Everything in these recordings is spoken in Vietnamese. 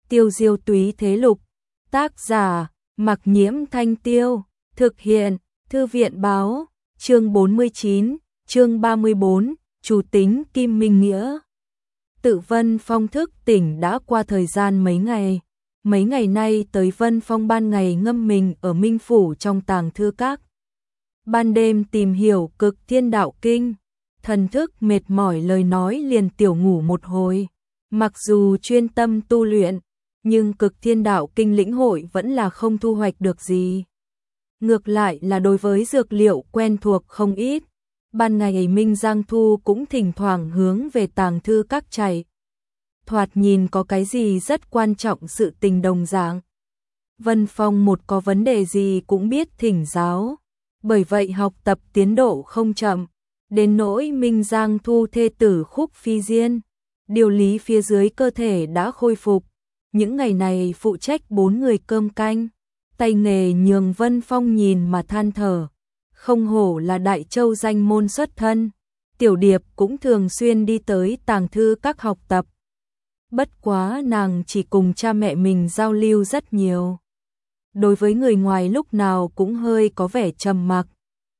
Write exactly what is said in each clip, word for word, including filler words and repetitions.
Tiêu diêu túy thế lục. Tác giả, Mặc Nhiễm Thanh Tiêu. Thực hiện, Thư viện báo. Chương bốn mươi chín, chương ba mươi bốn, chủ tính Kim Minh Nghĩa. Tự Vân Phong thức tỉnh đã qua thời gian mấy ngày. Mấy ngày nay tới Vân Phong ban ngày ngâm mình ở Minh Phủ trong tàng thư các. Ban đêm tìm hiểu Cực Thiên Đạo Kinh. Thần thức mệt mỏi lời nói liền tiểu ngủ một hồi. Mặc dù chuyên tâm tu luyện, nhưng Cực Thiên Đạo Kinh lĩnh hội vẫn là không thu hoạch được gì. Ngược lại là đối với dược liệu quen thuộc không ít. Ban ngày Minh Giang Thu cũng thỉnh thoảng hướng về tàng thư các chạy. Thoạt nhìn có cái gì rất quan trọng sự tình đồng dạng. Vân Phong một có vấn đề gì cũng biết thỉnh giáo. Bởi vậy học tập tiến độ không chậm. Đến nỗi Minh Giang Thu thê tử Khúc Phi Diên. Điều lý phía dưới cơ thể đã khôi phục. Những ngày này phụ trách bốn người cơm canh. Tay nghề nhường Vân Phong nhìn mà than thở. Không hổ là Đại Châu danh môn xuất thân. Tiểu Điệp cũng thường xuyên đi tới tàng thư các học tập. Bất quá nàng chỉ cùng cha mẹ mình giao lưu rất nhiều. Đối với người ngoài lúc nào cũng hơi có vẻ trầm mặc.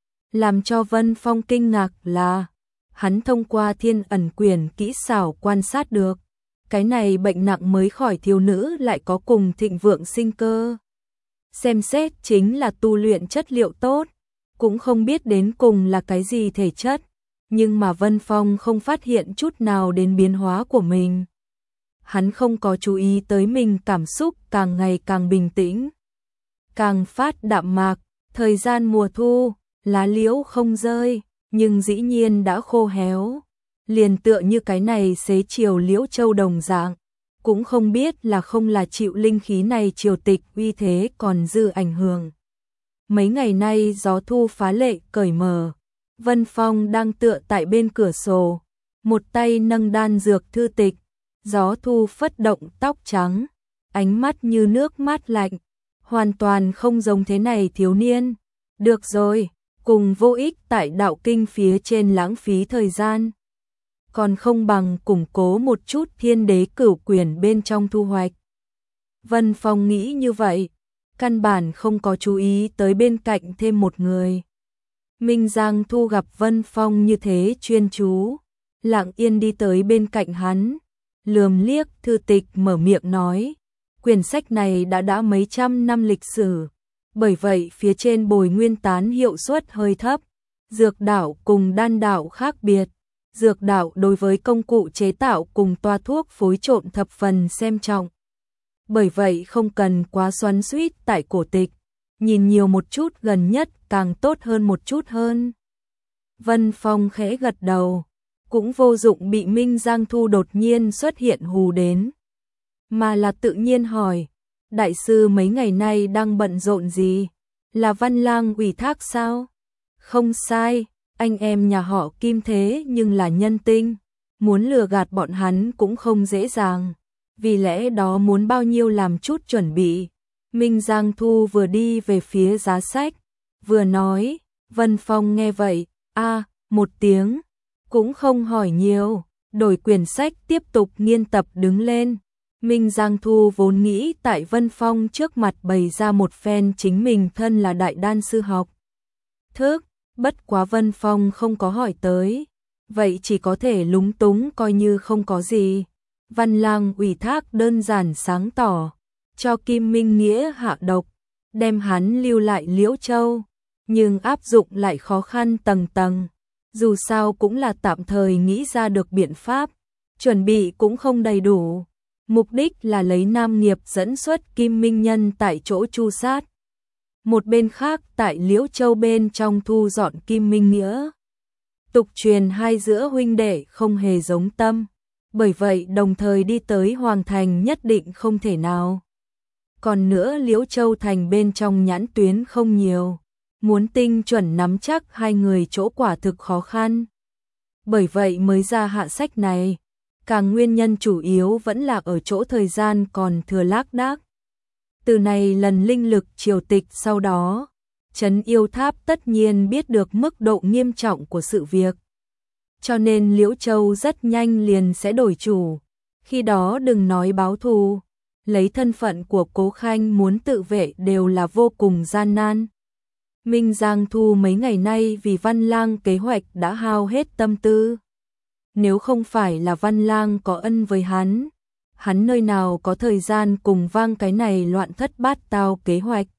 Làm cho Vân Phong kinh ngạc là hắn thông qua Thiên Ẩn Quyển kỹ xảo quan sát được. Cái này bệnh nặng mới khỏi thiếu nữ lại có cùng thịnh vượng sinh cơ. Xem xét chính là tu luyện chất liệu tốt. Cũng không biết đến cùng là cái gì thể chất. Nhưng mà Vân Phong không phát hiện chút nào đến biến hóa của mình. Hắn không có chú ý tới mình cảm xúc càng ngày càng bình tĩnh. Càng phát đạm mạc, thời gian mùa thu, lá liễu không rơi, nhưng dĩ nhiên đã khô héo. Liền tựa như cái này xế chiều liễu châu đồng dạng. Cũng không biết là không là chịu linh khí này triều tịch uy thế còn dư ảnh hưởng. Mấy ngày nay gió thu phá lệ cởi mở. Vân Phong đang tựa tại bên cửa sổ. Một tay nâng đan dược thư tịch. Gió thu phất động tóc trắng. Ánh mắt như nước mát lạnh. Hoàn toàn không giống thế này thiếu niên. Được rồi, cùng vô ích tại đạo kinh phía trên lãng phí thời gian. Còn không bằng củng cố một chút Thiên Đế Cửu Quyển bên trong thu hoạch. Vân Phong nghĩ như vậy, căn bản không có chú ý tới bên cạnh thêm một người. Minh Giang Thu gặp Vân Phong như thế chuyên chú, lặng yên đi tới bên cạnh hắn, lườm liếc thư tịch mở miệng nói, quyển sách này đã đã mấy trăm năm lịch sử, bởi vậy phía trên bồi nguyên tán hiệu suất hơi thấp, dược đạo cùng đan đạo khác biệt. Dược đạo đối với công cụ chế tạo cùng toa thuốc phối trộn thập phần xem trọng. Bởi vậy không cần quá xoắn xuýt tại cổ tịch, nhìn nhiều một chút gần nhất càng tốt hơn một chút hơn. Vân Phong khẽ gật đầu, cũng vô dụng bị Minh Giang Thu đột nhiên xuất hiện hù đến. Mà là tự nhiên hỏi, đại sư mấy ngày nay đang bận rộn gì? Là Văn Lang ủy thác sao? Không sai. Anh em nhà họ Kim thế nhưng là nhân tinh, muốn lừa gạt bọn hắn cũng không dễ dàng, vì lẽ đó muốn bao nhiêu làm chút chuẩn bị. Minh Giang Thu vừa đi về phía giá sách, vừa nói, Vân Phong nghe vậy, a một tiếng, cũng không hỏi nhiều, đổi quyển sách tiếp tục nghiên tập đứng lên. Minh Giang Thu vốn nghĩ tại Vân Phong trước mặt bày ra một phen chính mình thân là đại đan sư học thức. Bất quá Vân Phong không có hỏi tới, vậy chỉ có thể lúng túng coi như không có gì. Văn Lang ủy thác đơn giản sáng tỏ, cho Kim Minh Nghĩa hạ độc, đem hắn lưu lại Liễu Châu, nhưng áp dụng lại khó khăn tầng tầng. Dù sao cũng là tạm thời nghĩ ra được biện pháp, chuẩn bị cũng không đầy đủ. Mục đích là lấy nam nghiệp dẫn xuất Kim Minh Nhân tại chỗ tru sát. Một bên khác tại Liễu Châu bên trong thu dọn Kim Minh Nghĩa. Tục truyền hai giữa huynh đệ không hề giống tâm, bởi vậy đồng thời đi tới Hoàng Thành nhất định không thể nào. Còn nữa Liễu Châu thành bên trong nhãn tuyến không nhiều, muốn tinh chuẩn nắm chắc hai người chỗ quả thực khó khăn. Bởi vậy mới ra hạ sách này, càng nguyên nhân chủ yếu vẫn là ở chỗ thời gian còn thừa lác đác. Từ này lần linh lực triều tịch sau đó, Trấn Yêu Tháp tất nhiên biết được mức độ nghiêm trọng của sự việc. Cho nên Liễu Châu rất nhanh liền sẽ đổi chủ, khi đó đừng nói báo thù, lấy thân phận của Cố Khanh muốn tự vệ đều là vô cùng gian nan. Minh Giang Thu mấy ngày nay vì Văn Lang kế hoạch đã hao hết tâm tư. Nếu không phải là Văn Lang có ân với hắn, hắn nơi nào có thời gian cùng vang cái này loạn thất bát tao kế hoạch.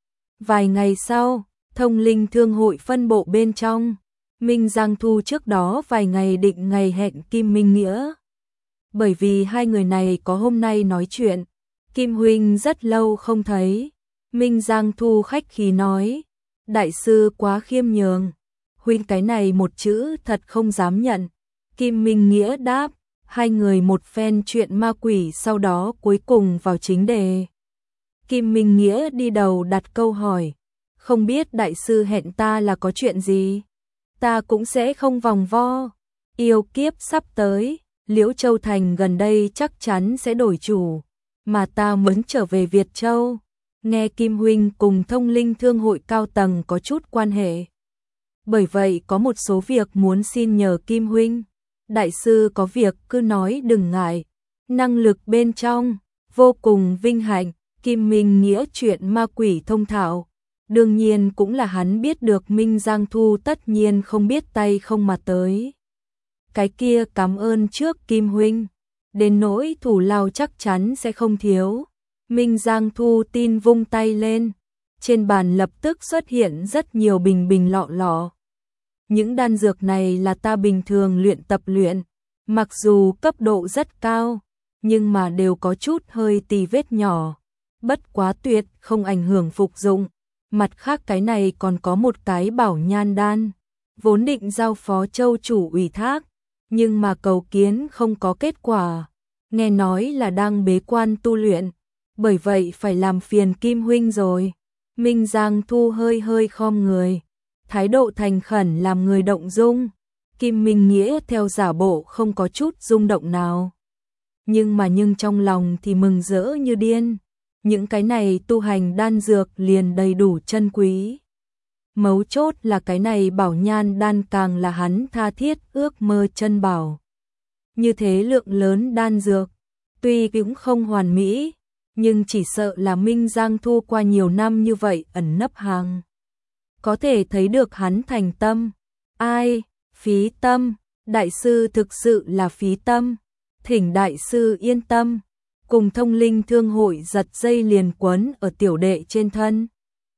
Vài ngày sau, Thông Linh Thương hội phân bộ bên trong, Minh Giang Thu trước đó vài ngày định ngày hẹn Kim Minh Nghĩa. Bởi vì hai người này có hôm nay nói chuyện, Kim huynh rất lâu không thấy. Minh Giang Thu khách khí nói, đại sư quá khiêm nhường, huynh cái này một chữ thật không dám nhận. Kim Minh Nghĩa đáp, hai người một phen chuyện ma quỷ sau đó cuối cùng vào chính đề. Kim Minh Nghĩa đi đầu đặt câu hỏi, không biết đại sư hẹn ta là có chuyện gì? Ta cũng sẽ không vòng vo, yêu kiếp sắp tới, Liễu Châu Thành gần đây chắc chắn sẽ đổi chủ, mà ta muốn trở về Việt Châu. Nghe Kim huynh cùng Thông Linh Thương hội cao tầng có chút quan hệ. Bởi vậy có một số việc muốn xin nhờ Kim huynh. Đại sư có việc cứ nói đừng ngại. Năng lực bên trong, vô cùng vinh hạnh, Kim Minh Nghĩa chuyện ma quỷ thông thạo. Đương nhiên cũng là hắn biết được Minh Giang Thu tất nhiên không biết tay không mà tới. Cái kia cảm ơn trước Kim huynh. Đến nỗi thủ lao chắc chắn sẽ không thiếu. Minh Giang Thu tin vung tay lên. Trên bàn lập tức xuất hiện rất nhiều bình bình lọ lọ. Những đan dược này là ta bình thường luyện tập luyện. Mặc dù cấp độ rất cao, nhưng mà đều có chút hơi tì vết nhỏ. Bất quá tuyệt, không ảnh hưởng phục dụng. Mặt khác cái này còn có một cái bảo nhan đan. Vốn định giao phó châu chủ ủy thác, nhưng mà cầu kiến không có kết quả. Nghe nói là đang bế quan tu luyện, bởi vậy phải làm phiền Kim huynh rồi. Minh Giang Thu hơi hơi khom người, thái độ thành khẩn làm người động dung. Kim Minh Nghĩa theo giả bộ không có chút rung động nào. Nhưng mà nhưng trong lòng thì mừng rỡ như điên. Những cái này tu hành đan dược liền đầy đủ chân quý. Mấu chốt là cái này bảo nhan đan càng là hắn tha thiết ước mơ chân bảo. Như thế lượng lớn đan dược, tuy cũng không hoàn mỹ, nhưng chỉ sợ là Minh Giang Thu qua nhiều năm như vậy ẩn nấp hàng. Có thể thấy được hắn thành tâm. Ai, phí tâm, đại sư thực sự là phí tâm. Thỉnh đại sư yên tâm. Cùng Thông Linh Thương hội giật dây liền quấn ở tiểu đệ trên thân.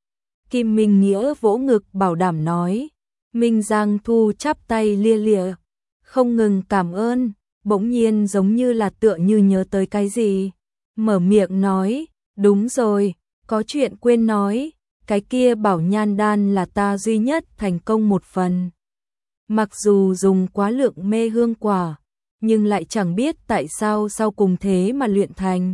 Kim Minh Nghĩa vỗ ngực bảo đảm nói. Minh Giang Thu chắp tay lia lịa, không ngừng cảm ơn, bỗng nhiên giống như là tựa như nhớ tới cái gì. Mở miệng nói, đúng rồi, có chuyện quên nói, cái kia bảo nhan đan là ta duy nhất thành công một phần. Mặc dù dùng quá lượng mê hương quả, nhưng lại chẳng biết tại sao sau cùng thế mà luyện thành.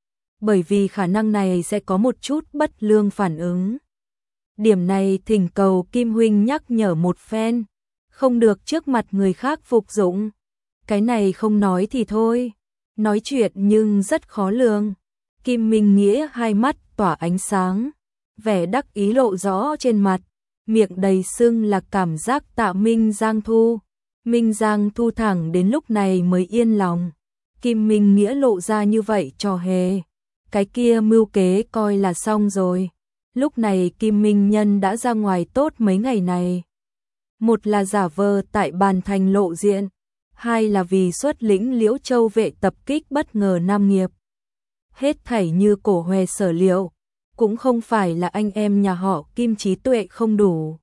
Bởi vì khả năng này sẽ có một chút bất lương phản ứng. Điểm này thỉnh cầu Kim huynh nhắc nhở một phen, không được trước mặt người khác phục dụng. Cái này không nói thì thôi, nói chuyện nhưng rất khó lường. Kim Minh Nghĩa hai mắt tỏa ánh sáng, vẻ đắc ý lộ rõ trên mặt, miệng đầy sưng là cảm giác tạ Minh Giang Thu. Minh Giang Thu thẳng đến lúc này mới yên lòng. Kim Minh Nghĩa lộ ra như vậy trò hề, cái kia mưu kế coi là xong rồi. Lúc này Kim Minh Nhân đã ra ngoài tốt mấy ngày này. Một là giả vờ tại bàn thành lộ diện, hai là vì xuất lĩnh Liễu Châu vệ tập kích bất ngờ Nam Nghiệp. Hết thảy như cổ Hoè sở liệu, cũng không phải là anh em nhà họ Kim trí tuệ không đủ.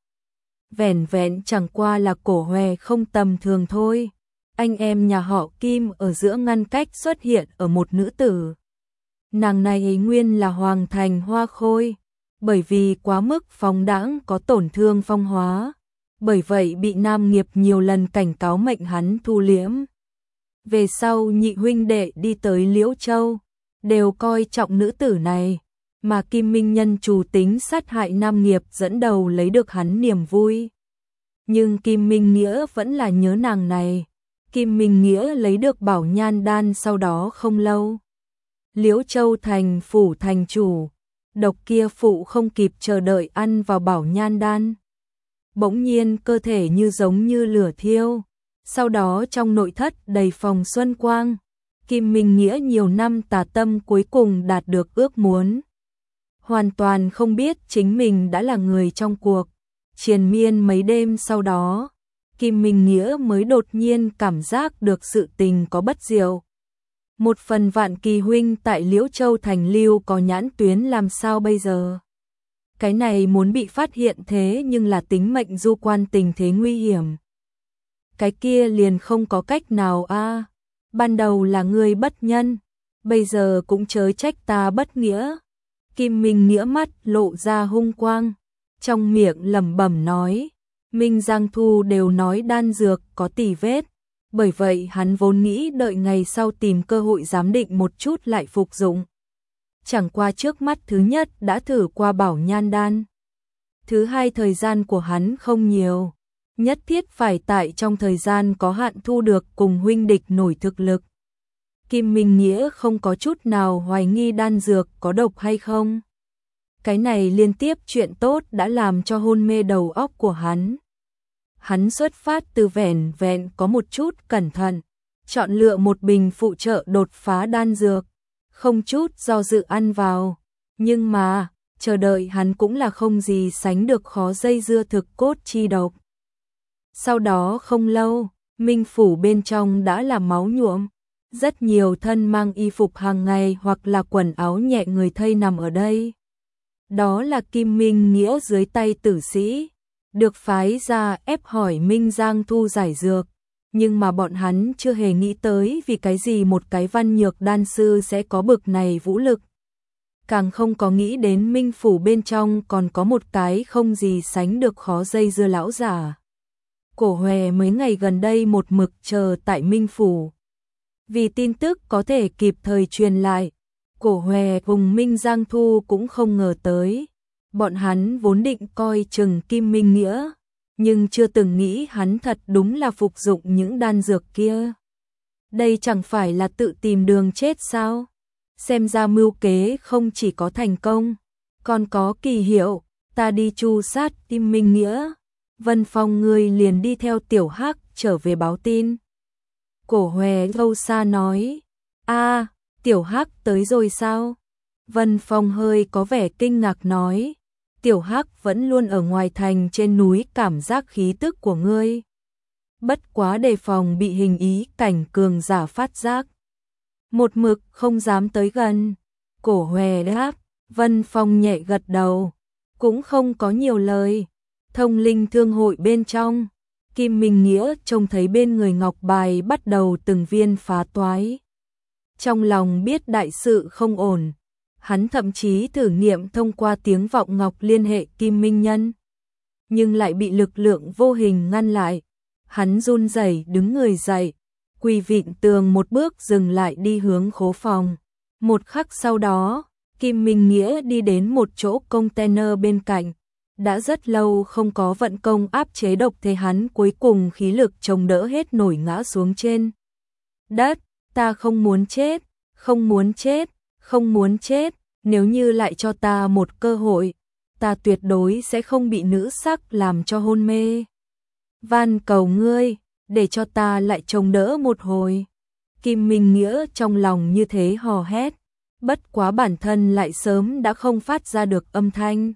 Vẻn vẹn chẳng qua là cổ Hoè không tầm thường thôi. Anh em nhà họ Kim ở giữa ngăn cách xuất hiện ở một nữ tử. Nàng này ấy nguyên là Hoàng Thành Hoa Khôi, bởi vì quá mức phóng đãng có tổn thương phong hóa, bởi vậy bị Nam Nghiệp nhiều lần cảnh cáo mệnh hắn thu liễm. Về sau nhị huynh đệ đi tới Liễu Châu, đều coi trọng nữ tử này, mà Kim Minh Nhân chủ tính sát hại Nam Nghiệp dẫn đầu lấy được hắn niềm vui. Nhưng Kim Minh Nghĩa vẫn là nhớ nàng này. Kim Minh Nghĩa lấy được bảo nhan đan sau đó không lâu. Liễu Châu thành phủ thành chủ, độc kia phụ không kịp chờ đợi ăn vào bảo nhan đan. Bỗng nhiên cơ thể như giống như lửa thiêu, sau đó trong nội thất đầy phòng xuân quang. Kim Minh Nghĩa nhiều năm tà tâm cuối cùng đạt được ước muốn. Hoàn toàn không biết chính mình đã là người trong cuộc. Triền miên mấy đêm sau đó, Kim Minh Nghĩa mới đột nhiên cảm giác được sự tình có bất diệu. Một phần Vạn Kỳ huynh tại Liễu Châu thành lưu có nhãn tuyến làm sao bây giờ? Cái này muốn bị phát hiện thế nhưng là tính mệnh du quan tình thế nguy hiểm. Cái kia liền không có cách nào a. Ban đầu là ngươi bất nhân, bây giờ cũng chớ trách ta bất nghĩa. Kim Minh Nghĩa mắt lộ ra hung quang, trong miệng lẩm bẩm nói, Minh Giang Thu đều nói đan dược có tỉ vết, bởi vậy hắn vốn nghĩ đợi ngày sau tìm cơ hội giám định một chút lại phục dụng. Chẳng qua trước mắt thứ nhất đã thử qua bảo nhan đan. Thứ hai thời gian của hắn không nhiều, nhất thiết phải tại trong thời gian có hạn thu được cùng huynh địch nổi thực lực. Kim Minh Nghĩa không có chút nào hoài nghi đan dược có độc hay không. Cái này liên tiếp chuyện tốt đã làm cho hôn mê đầu óc của hắn. Hắn xuất phát từ vẻn vẹn có một chút cẩn thận, chọn lựa một bình phụ trợ đột phá đan dược, không chút do dự ăn vào. Nhưng mà, chờ đợi hắn cũng là không gì sánh được khó dây dưa thực cốt chi độc. Sau đó không lâu, Minh phủ bên trong đã là máu nhuộm. Rất nhiều thân mang y phục hàng ngày hoặc là quần áo nhẹ người thây nằm ở đây. Đó là Kim Minh Nghĩa dưới tay tử sĩ, được phái ra ép hỏi Minh Giang Thu giải dược. Nhưng mà bọn hắn chưa hề nghĩ tới vì cái gì một cái văn nhược đan sư sẽ có bực này vũ lực. Càng không có nghĩ đến Minh phủ bên trong còn có một cái không gì sánh được khó dây dưa lão giả. Cổ Hòe mấy ngày gần đây một mực chờ tại Minh phủ. Vì tin tức có thể kịp thời truyền lại, Cổ Hòe cùng Minh Giang Thu cũng không ngờ tới. Bọn hắn vốn định coi chừng Kim Minh Nghĩa, nhưng chưa từng nghĩ hắn thật đúng là phục dụng những đan dược kia. Đây chẳng phải là tự tìm đường chết sao? Xem ra mưu kế không chỉ có thành công, còn có kỳ hiệu. Ta đi tru sát Kim Minh Nghĩa. Vân Phong ngươi liền đi theo Tiểu Hắc trở về báo tin. Cổ Hòe lâu xa nói, a, Tiểu Hắc tới rồi sao? Vân Phong hơi có vẻ kinh ngạc nói, Tiểu Hắc vẫn luôn ở ngoài thành trên núi cảm giác khí tức của ngươi. Bất quá đề phòng bị hình ý cảnh cường giả phát giác. Một mực không dám tới gần. Cổ Hòe đáp, Vân Phong nhẹ gật đầu, cũng không có nhiều lời. Thông linh thương hội bên trong, Kim Minh Nghĩa trông thấy bên người ngọc bài bắt đầu từng viên phá toái. Trong lòng biết đại sự không ổn, hắn thậm chí thử nghiệm thông qua tiếng vọng ngọc liên hệ Kim Minh Nhân, nhưng lại bị lực lượng vô hình ngăn lại. Hắn run rẩy đứng người dậy, quỳ vịn tường một bước dừng lại đi hướng khố phòng. Một khắc sau đó, Kim Minh Nghĩa đi đến một chỗ container bên cạnh. Đã rất lâu không có vận công áp chế độc thế hắn cuối cùng khí lực chống đỡ hết nổi ngã xuống trên đất. Ta không muốn chết, không muốn chết, không muốn chết, nếu như lại cho ta một cơ hội, ta tuyệt đối sẽ không bị nữ sắc làm cho hôn mê. Van cầu ngươi, để cho ta lại chống đỡ một hồi. Kim Minh Nghĩa trong lòng như thế hò hét, bất quá bản thân lại sớm đã không phát ra được âm thanh.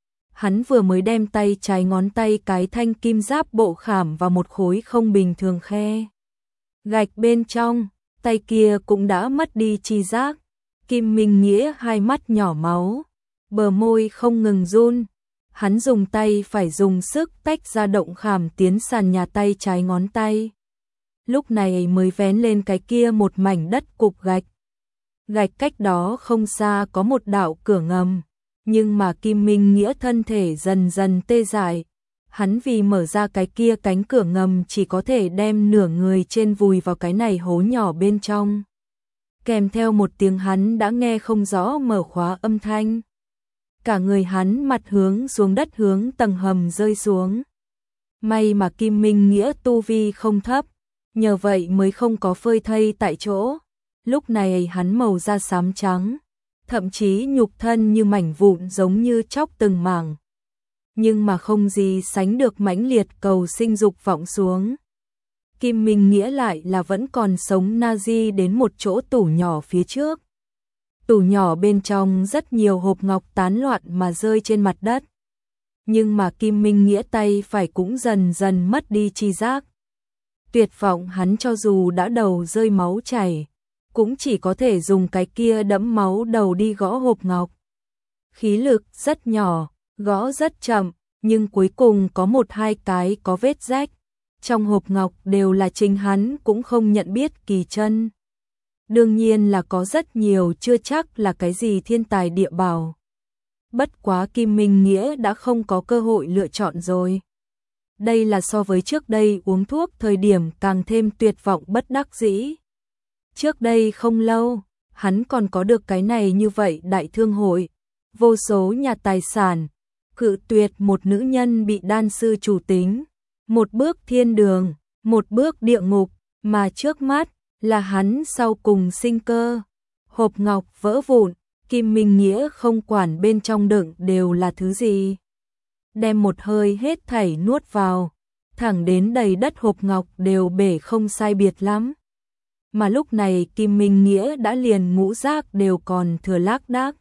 Hắn vừa mới đem tay trái ngón tay cái thanh kim giáp bộ khảm vào một khối không bình thường khe gạch bên trong, tay kia cũng đã mất đi chi giác. Kim Minh Nghĩa hai mắt nhỏ máu, bờ môi không ngừng run. Hắn dùng tay phải dùng sức tách ra động khảm tiến sàn nhà tay trái ngón tay. Lúc này mới vén lên cái kia một mảnh đất cục gạch. Gạch cách đó không xa có một đạo cửa ngầm. Nhưng mà Kim Minh Nghĩa thân thể dần dần tê dại. Hắn vì mở ra cái kia cánh cửa ngầm chỉ có thể đem nửa người trên vùi vào cái này hố nhỏ bên trong. Kèm theo một tiếng hắn đã nghe không rõ mở khóa âm thanh. Cả người hắn mặt hướng xuống đất hướng tầng hầm rơi xuống. May mà Kim Minh Nghĩa tu vi không thấp, nhờ vậy mới không có phơi thây tại chỗ. Lúc này hắn màu da xám trắng, thậm chí nhục thân như mảnh vụn giống như chóc từng mảng. Nhưng mà không gì sánh được mãnh liệt cầu sinh dục vọng xuống. Kim Minh Nghĩa lại là vẫn còn sống na di đến một chỗ tủ nhỏ phía trước. Tủ nhỏ bên trong rất nhiều hộp ngọc tán loạn mà rơi trên mặt đất. Nhưng mà Kim Minh Nghĩa tay phải cũng dần dần mất đi tri giác. Tuyệt vọng hắn cho dù đã đầu rơi máu chảy, cũng chỉ có thể dùng cái kia đẫm máu đầu đi gõ hộp ngọc. Khí lực rất nhỏ, gõ rất chậm, nhưng cuối cùng có một hai cái có vết rách. Trong hộp ngọc đều là chính hắn cũng không nhận biết kỳ chân. Đương nhiên là có rất nhiều chưa chắc là cái gì thiên tài địa bảo. Bất quá Kim Minh Nghĩa đã không có cơ hội lựa chọn rồi. Đây là so với trước đây uống thuốc thời điểm càng thêm tuyệt vọng bất đắc dĩ. Trước đây không lâu, hắn còn có được cái này như vậy đại thương hội, vô số nhà tài sản, cự tuyệt một nữ nhân bị đan sư chủ tính, một bước thiên đường, một bước địa ngục, mà trước mắt là hắn sau cùng sinh cơ. Hộp ngọc vỡ vụn, Kim Minh Nghĩa không quản bên trong đựng đều là thứ gì. Đem một hơi hết thảy nuốt vào, thẳng đến đầy đất hộp ngọc đều bể không sai biệt lắm. Mà lúc này Kim Minh Nghĩa đã liền ngũ giác đều còn thừa lác đác.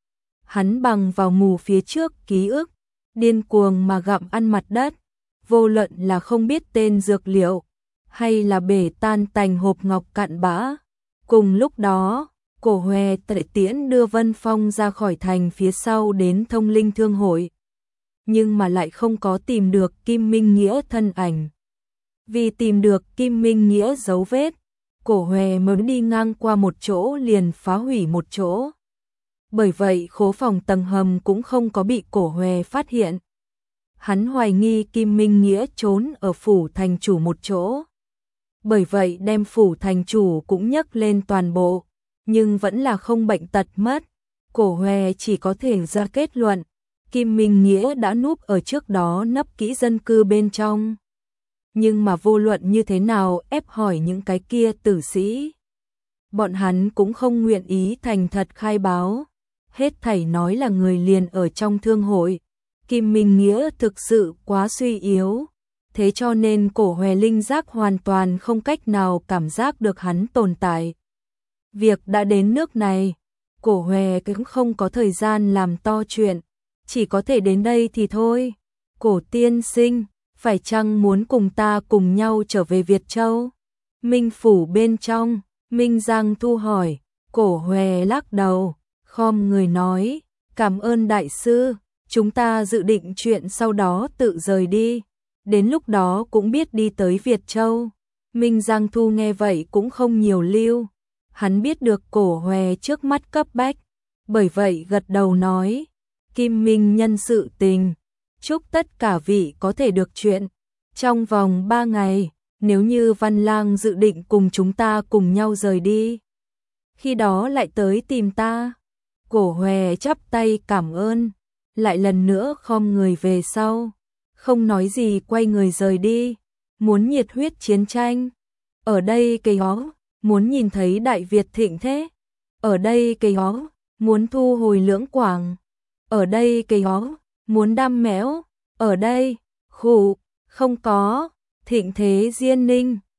Hắn bằng vào mù phía trước ký ức, điên cuồng mà gặm ăn mặt đất, vô luận là không biết tên dược liệu, hay là bể tan tành hộp ngọc cặn bã. Cùng lúc đó, Cổ Hoè Tệ Tiễn đưa Vân Phong ra khỏi thành phía sau đến Thông Linh Thương hội, nhưng mà lại không có tìm được Kim Minh Nghĩa thân ảnh. Vì tìm được Kim Minh Nghĩa dấu vết, Cổ Hoè mới đi ngang qua một chỗ liền phá hủy một chỗ. Bởi vậy khố phòng tầng hầm cũng không có bị Cổ Hoè phát hiện. Hắn hoài nghi Kim Minh Nghĩa trốn ở phủ thành chủ một chỗ. Bởi vậy đem phủ thành chủ cũng nhấc lên toàn bộ, nhưng vẫn là không bệnh tật mất. Cổ Hoè chỉ có thể ra kết luận, Kim Minh Nghĩa đã núp ở trước đó nấp kỹ dân cư bên trong. Nhưng mà vô luận như thế nào ép hỏi những cái kia tử sĩ, bọn hắn cũng không nguyện ý thành thật khai báo. Hết thảy nói là người liền ở trong thương hội. Kim Minh Nghĩa thực sự quá suy yếu, thế cho nên Cổ Hoè linh giác hoàn toàn không cách nào cảm giác được hắn tồn tại. Việc đã đến nước này, Cổ Hoè cũng không có thời gian làm to chuyện, chỉ có thể đến đây thì thôi. Cổ tiên sinh, phải chăng muốn cùng ta cùng nhau trở về Việt Châu? Minh phủ bên trong, Minh Giang Thu hỏi. Cổ Hoè lắc đầu, khom người nói, cảm ơn đại sư, chúng ta dự định chuyện sau đó tự rời đi, đến lúc đó cũng biết đi tới Việt Châu. Minh Giang Thu nghe vậy cũng không nhiều lưu, hắn biết được Cổ Hoè trước mắt cấp bách, bởi vậy gật đầu nói, Kim Minh nhân sự tình, chúc tất cả vị có thể được chuyện. Trong vòng ba ngày, nếu như Văn Lang dự định cùng chúng ta cùng nhau rời đi, khi đó lại tới tìm ta. Cổ Hoè chắp tay cảm ơn, lại lần nữa khom người về sau, không nói gì quay người rời đi. Muốn nhiệt huyết chiến tranh, ở đây cây ó, muốn nhìn thấy Đại Việt thịnh thế, ở đây cây ó, muốn thu hồi Lưỡng Quảng, ở đây cây ó, muốn đam mẽo, ở đây, khủ, không có, thịnh thế Diên Ninh.